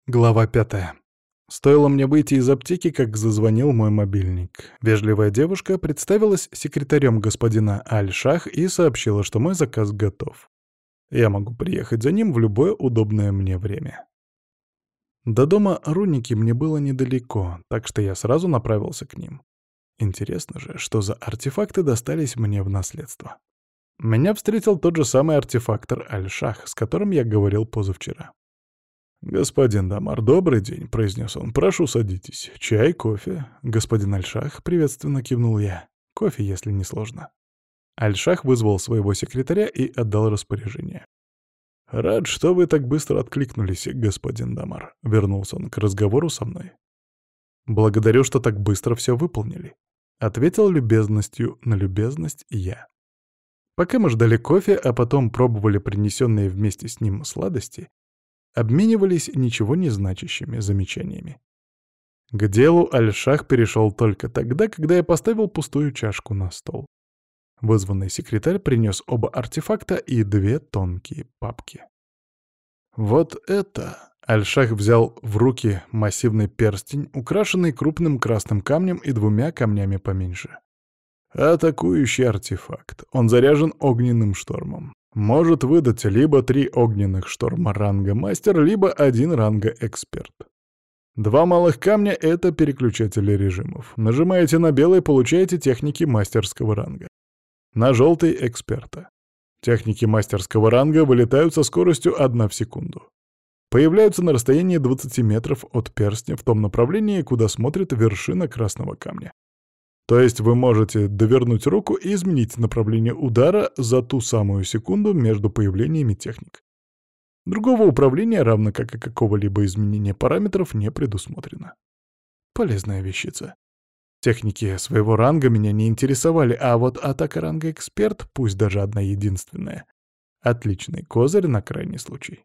Глава 5. Стоило мне выйти из аптеки, как зазвонил мой мобильник. Вежливая девушка представилась секретарем господина Аль-Шах и сообщила, что мой заказ готов. Я могу приехать за ним в любое удобное мне время. До дома Руники мне было недалеко, так что я сразу направился к ним. Интересно же, что за артефакты достались мне в наследство. Меня встретил тот же самый артефактор Аль-Шах, с которым я говорил позавчера. «Господин Дамар, добрый день», — произнес он. «Прошу, садитесь. Чай, кофе?» «Господин Альшах», — приветственно кивнул я. «Кофе, если не сложно». Альшах вызвал своего секретаря и отдал распоряжение. «Рад, что вы так быстро откликнулись, господин Дамар», — вернулся он к разговору со мной. «Благодарю, что так быстро все выполнили», — ответил любезностью на любезность я. Пока мы ждали кофе, а потом пробовали принесенные вместе с ним сладости, обменивались ничего не значащими замечаниями. К делу Аль-Шах перешел только тогда, когда я поставил пустую чашку на стол. Вызванный секретарь принес оба артефакта и две тонкие папки. Вот это... Аль-Шах взял в руки массивный перстень, украшенный крупным красным камнем и двумя камнями поменьше. Атакующий артефакт. Он заряжен огненным штормом. Может выдать либо 3 огненных шторма ранга мастер, либо 1 ранга эксперт. 2 малых камня — это переключатели режимов. Нажимаете на белый — получаете техники мастерского ранга. На желтый — эксперта. Техники мастерского ранга вылетают со скоростью 1 в секунду. Появляются на расстоянии 20 метров от перстня в том направлении, куда смотрит вершина красного камня. То есть вы можете довернуть руку и изменить направление удара за ту самую секунду между появлениями техник. Другого управления, равно как и какого-либо изменения параметров, не предусмотрено. Полезная вещица. Техники своего ранга меня не интересовали, а вот атака ранга эксперт, пусть даже одна единственная, отличный козырь на крайний случай.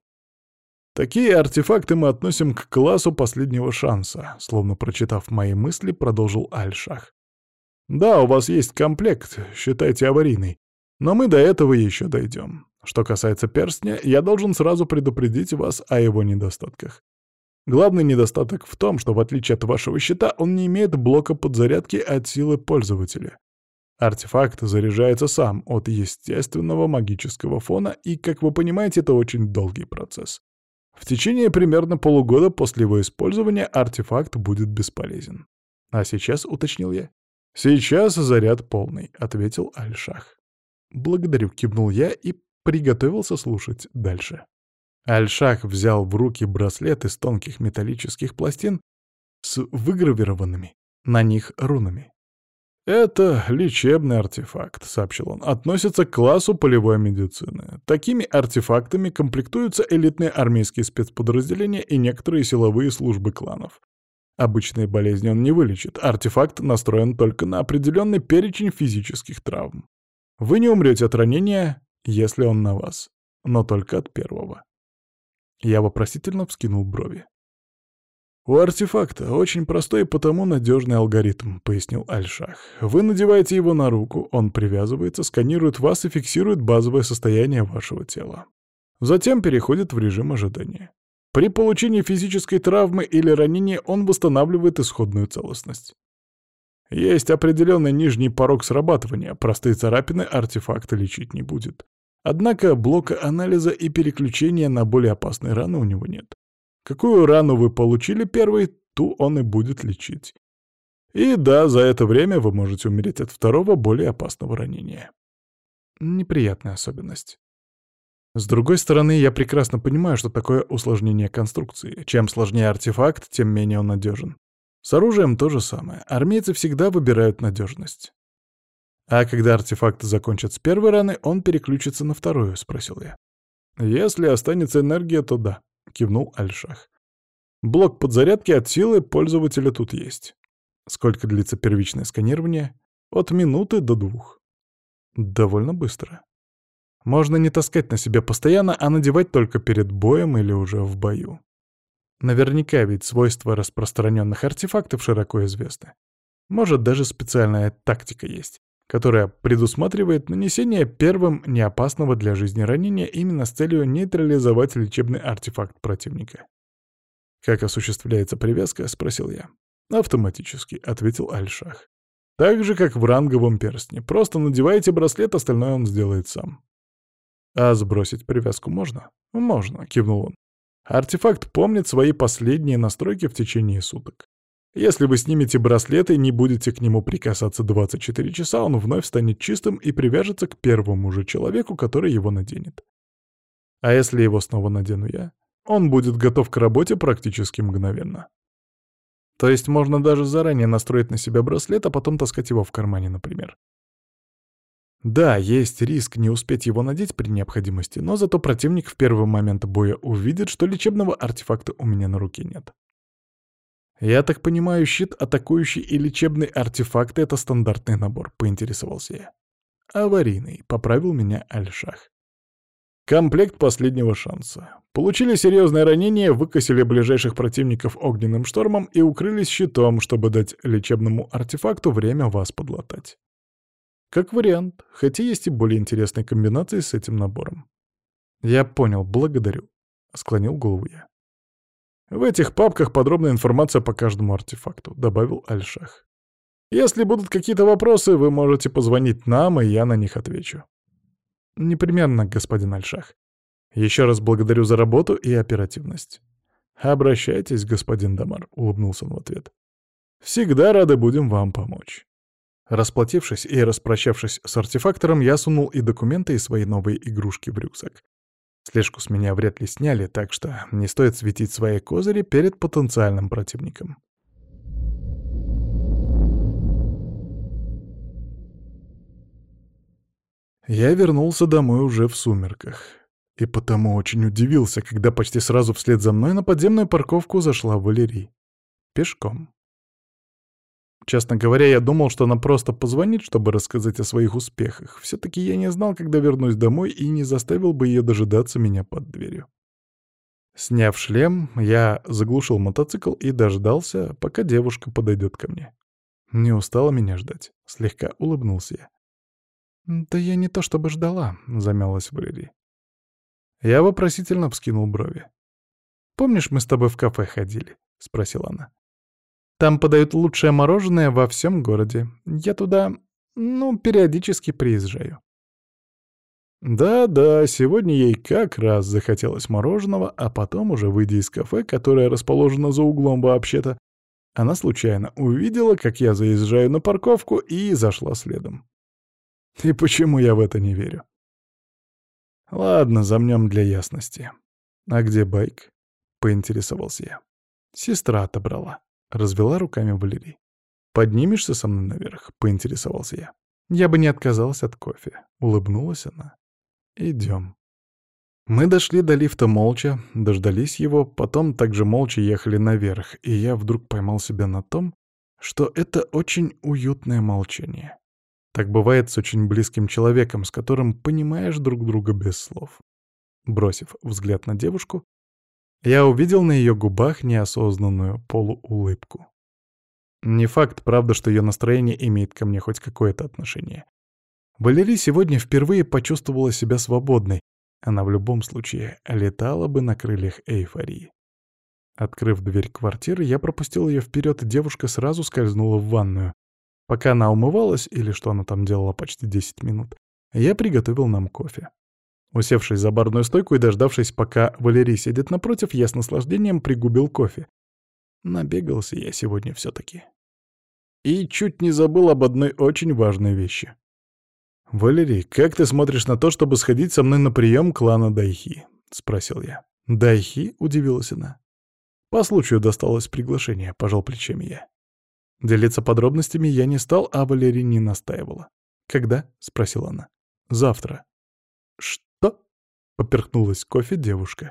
Такие артефакты мы относим к классу последнего шанса, словно прочитав мои мысли, продолжил Аль-Шах. Да, у вас есть комплект, считайте аварийный, но мы до этого еще дойдем. Что касается перстня, я должен сразу предупредить вас о его недостатках. Главный недостаток в том, что в отличие от вашего щита, он не имеет блока подзарядки от силы пользователя. Артефакт заряжается сам от естественного магического фона, и, как вы понимаете, это очень долгий процесс. В течение примерно полугода после его использования артефакт будет бесполезен. А сейчас, уточнил я. «Сейчас заряд полный», — ответил Аль-Шах. «Благодарю», — кивнул я и приготовился слушать дальше. Аль-Шах взял в руки браслет из тонких металлических пластин с выгравированными на них рунами. «Это лечебный артефакт», — сообщил он, — «относится к классу полевой медицины. Такими артефактами комплектуются элитные армейские спецподразделения и некоторые силовые службы кланов. Обычные болезни он не вылечит, артефакт настроен только на определенный перечень физических травм. Вы не умрете от ранения, если он на вас, но только от первого». Я вопросительно вскинул брови. «У артефакта очень простой и потому надежный алгоритм», — пояснил Аль-Шах. «Вы надеваете его на руку, он привязывается, сканирует вас и фиксирует базовое состояние вашего тела. Затем переходит в режим ожидания. При получении физической травмы или ранения он восстанавливает исходную целостность. Есть определенный нижний порог срабатывания, простые царапины артефакта лечить не будет. Однако блока анализа и переключения на более опасные раны у него нет. Какую рану вы получили первой, ту он и будет лечить. И да, за это время вы можете умереть от второго, более опасного ранения. Неприятная особенность. С другой стороны, я прекрасно понимаю, что такое усложнение конструкции. Чем сложнее артефакт, тем менее он надежен. С оружием то же самое. Армейцы всегда выбирают надежность. «А когда артефакт закончит с первой раны, он переключится на вторую?» — спросил я. «Если останется энергия, то да», — кивнул Аль-Шах. «Блок подзарядки от силы пользователя тут есть. Сколько длится первичное сканирование? От минуты до 2. Довольно быстро. Можно не таскать на себе постоянно, а надевать только перед боем или уже в бою. Наверняка ведь свойства распространенных артефактов широко известны. Может, даже специальная тактика есть, которая предусматривает нанесение первым неопасного для жизни ранения именно с целью нейтрализовать лечебный артефакт противника. «Как осуществляется привязка?» — спросил я. «Автоматически», — ответил Альшах. «Так же, как в ранговом перстне. Просто надеваете браслет, остальное он сделает сам». «А сбросить привязку можно?» «Можно», — кивнул он. «Артефакт помнит свои последние настройки в течение суток. Если вы снимете браслет и не будете к нему прикасаться 24 часа, он вновь станет чистым и привяжется к первому же человеку, который его наденет. А если его снова надену я, он будет готов к работе практически мгновенно. То есть можно даже заранее настроить на себя браслет, а потом таскать его в кармане, например. Да, есть риск не успеть его надеть при необходимости, но зато противник в первый момент боя увидит, что лечебного артефакта у меня на руке нет. «Я так понимаю, щит, атакующий и лечебный артефакты — это стандартный набор», — поинтересовался я. «Аварийный», — поправил меня Альшах. «Комплект последнего шанса. Получили серьезное ранение, выкосили ближайших противников огненным штормом и укрылись щитом, чтобы дать лечебному артефакту время вас подлатать. Как вариант, хотя есть и более интересные комбинации с этим набором». «Я понял, благодарю», — склонил голову я. «В этих папках подробная информация по каждому артефакту», — добавил Альшах. «Если будут какие-то вопросы, вы можете позвонить нам, и я на них отвечу». «Непременно, господин Альшах. Еще раз благодарю за работу и оперативность». «Обращайтесь, господин Дамар», — улыбнулся он в ответ. «Всегда рады будем вам помочь». Расплатившись и распрощавшись с артефактором, я сунул и документы, и свои новые игрушки в рюкзак. Слежку с меня вряд ли сняли, так что не стоит светить свои козыри перед потенциальным противником. Я вернулся домой уже в сумерках. И потому очень удивился, когда почти сразу вслед за мной на подземную парковку зашла Валерий. Пешком. Честно говоря, я думал, что она просто позвонит, чтобы рассказать о своих успехах. Все-таки я не знал, когда вернусь домой, и не заставил бы ее дожидаться меня под дверью. Сняв шлем, я заглушил мотоцикл и дождался, пока девушка подойдет ко мне. Не устала меня ждать. Слегка улыбнулся я. «Да я не то чтобы ждала», — замялась Валерий. Я вопросительно вскинул брови. «Помнишь, мы с тобой в кафе ходили?» — спросила она. «Там подают лучшее мороженое во всем городе. Я туда, периодически приезжаю». Да-да, сегодня ей как раз захотелось мороженого, а потом, уже выйдя из кафе, которое расположено за углом вообще-то, она случайно увидела, как я заезжаю на парковку, и зашла следом. И почему я в это не верю? Ладно, замнем для ясности. «А где байк?» — поинтересовался я. «Сестра отобрала», — развела руками Валерий. «Поднимешься со мной наверх?» — поинтересовался я. «Я бы не отказалась от кофе», — улыбнулась она. «Идем». Мы дошли до лифта молча, дождались его, потом также молча ехали наверх, и я вдруг поймал себя на том, что это очень уютное молчание. Так бывает с очень близким человеком, с которым понимаешь друг друга без слов. Бросив взгляд на девушку, я увидел на ее губах неосознанную полуулыбку. Не факт, правда, что ее настроение имеет ко мне хоть какое-то отношение. Валерий сегодня впервые почувствовала себя свободной. Она в любом случае летала бы на крыльях эйфории. Открыв дверь квартиры, я пропустил ее вперед, и девушка сразу скользнула в ванную. Пока она умывалась, или что она там делала почти 10 минут, я приготовил нам кофе. Усевшись за барную стойку и дождавшись, пока Валерий сидит напротив, я с наслаждением пригубил кофе. Набегался я сегодня все-таки. И чуть не забыл об одной очень важной вещи. «Валерий, как ты смотришь на то, чтобы сходить со мной на прием клана Дайхи?» — спросил я. «Дайхи?» — удивилась она. «По случаю досталось приглашение», — пожал плечами я. Делиться подробностями я не стал, а Валерий не настаивала. «Когда?» — спросила она. «Завтра». «Что?» — поперхнулась кофе девушка.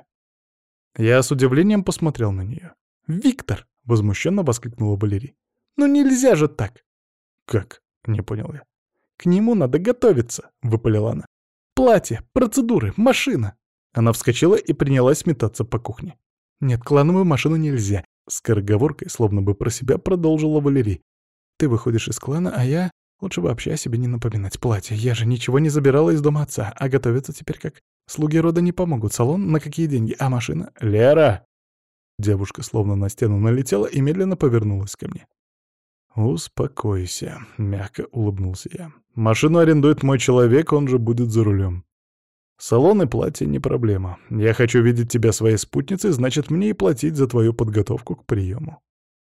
Я с удивлением посмотрел на нее. «Виктор!» — возмущенно воскликнула Валерий. «Ну нельзя же так!» «Как?» — не понял я. «К нему надо готовиться», — выпалила она. «Платье, процедуры, машина». Она вскочила и принялась метаться по кухне. «Нет, клановую машину нельзя», — скороговоркой, словно бы про себя, продолжила Валерий. «Ты выходишь из клана, а я... Лучше вообще о себе не напоминать. Платье. Я же ничего не забирала из дома отца, а готовиться теперь как? Слуги рода не помогут. Салон на какие деньги? А машина? Лера!» Девушка словно на стену налетела и медленно повернулась ко мне. «Успокойся», — мягко улыбнулся я. «Машину арендует мой человек, он же будет за рулем. Салон и платье не проблема. Я хочу видеть тебя своей спутницей, значит, мне и платить за твою подготовку к приему».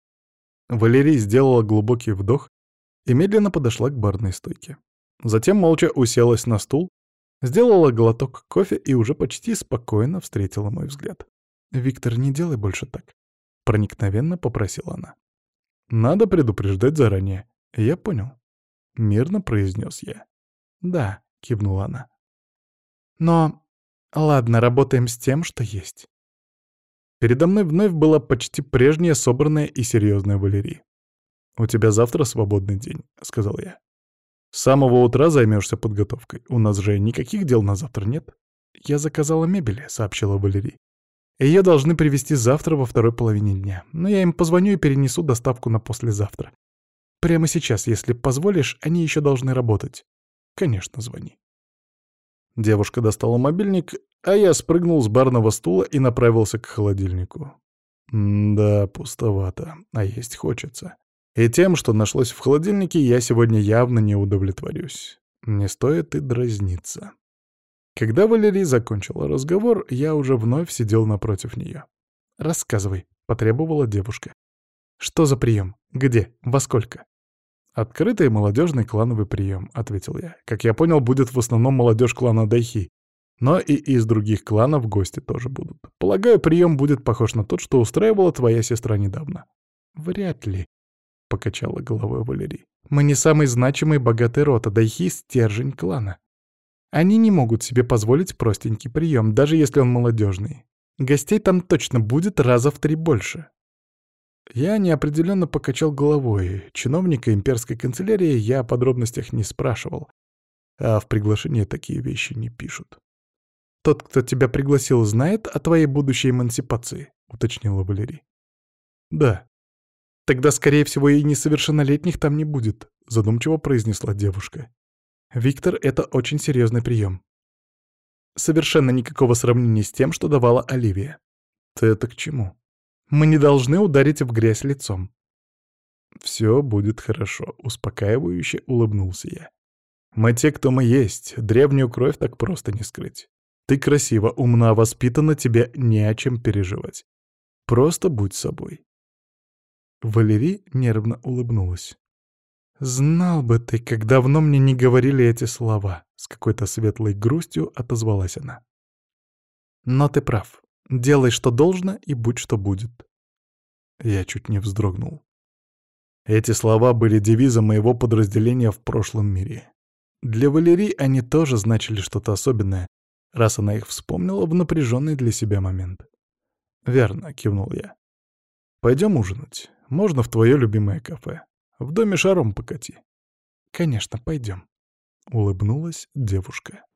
Валерий сделала глубокий вдох и медленно подошла к барной стойке. Затем молча уселась на стул, сделала глоток кофе и уже почти спокойно встретила мой взгляд. «Виктор, не делай больше так», — проникновенно попросила она. «Надо предупреждать заранее». «Я понял», — мирно произнес я. «Да», — кивнула она. «Но... ладно, работаем с тем, что есть». Передо мной вновь была почти прежняя, собранная и серьезная Валерия. «У тебя завтра свободный день», — сказал я. «С самого утра займешься подготовкой. У нас же никаких дел на завтра нет». «Я заказала мебель», — сообщила Валерия. Ее должны привезти завтра во второй половине дня. Но я им позвоню и перенесу доставку на послезавтра. Прямо сейчас, если позволишь, они еще должны работать. Конечно, звони. Девушка достала мобильник, а я спрыгнул с барного стула и направился к холодильнику. Да, пустовато, а есть хочется. И тем, что нашлось в холодильнике, я сегодня явно не удовлетворюсь. Не стоит и дразниться. Когда Валерий закончила разговор, я уже вновь сидел напротив нее. «Рассказывай», — потребовала девушка. «Что за прием? Где? Во сколько?» «Открытый молодежный клановый прием», — ответил я. «Как я понял, будет в основном молодежь клана Дайхи. Но и из других кланов гости тоже будут. Полагаю, прием будет похож на тот, что устраивала твоя сестра недавно». «Вряд ли», — покачала головой Валерий. «Мы не самый значимый богатый род, а Дайхи — стержень клана. Они не могут себе позволить простенький прием, даже если он молодежный. Гостей там точно будет раза в 3 больше». Я неопределенно покачал головой. Чиновника имперской канцелярии я о подробностях не спрашивал, а в приглашении такие вещи не пишут. «Тот, кто тебя пригласил, знает о твоей будущей эмансипации?» — уточнила Валерий. «Да». «Тогда, скорее всего, и несовершеннолетних там не будет», — задумчиво произнесла девушка. «Виктор, это очень серьезный прием. Совершенно никакого сравнения с тем, что давала Оливия». «Ты это к чему?» «Мы не должны ударить в грязь лицом». «Все будет хорошо», — успокаивающе улыбнулся я. «Мы те, кто мы есть, древнюю кровь так просто не скрыть. Ты красива, умна, воспитана, тебе не о чем переживать. Просто будь собой». Валерий нервно улыбнулась. «Знал бы ты, как давно мне не говорили эти слова», — с какой-то светлой грустью отозвалась она. «Но ты прав. Делай, что должно, и будь, что будет». Я чуть не вздрогнул. Эти слова были девизом моего подразделения в прошлом мире. Для Валерии они тоже значили что-то особенное, раз она их вспомнила в напряженный для себя момент. «Верно», — кивнул я. «Пойдем ужинать. Можно в твое любимое кафе. В доме шаром покати». «Конечно, пойдем», — улыбнулась девушка.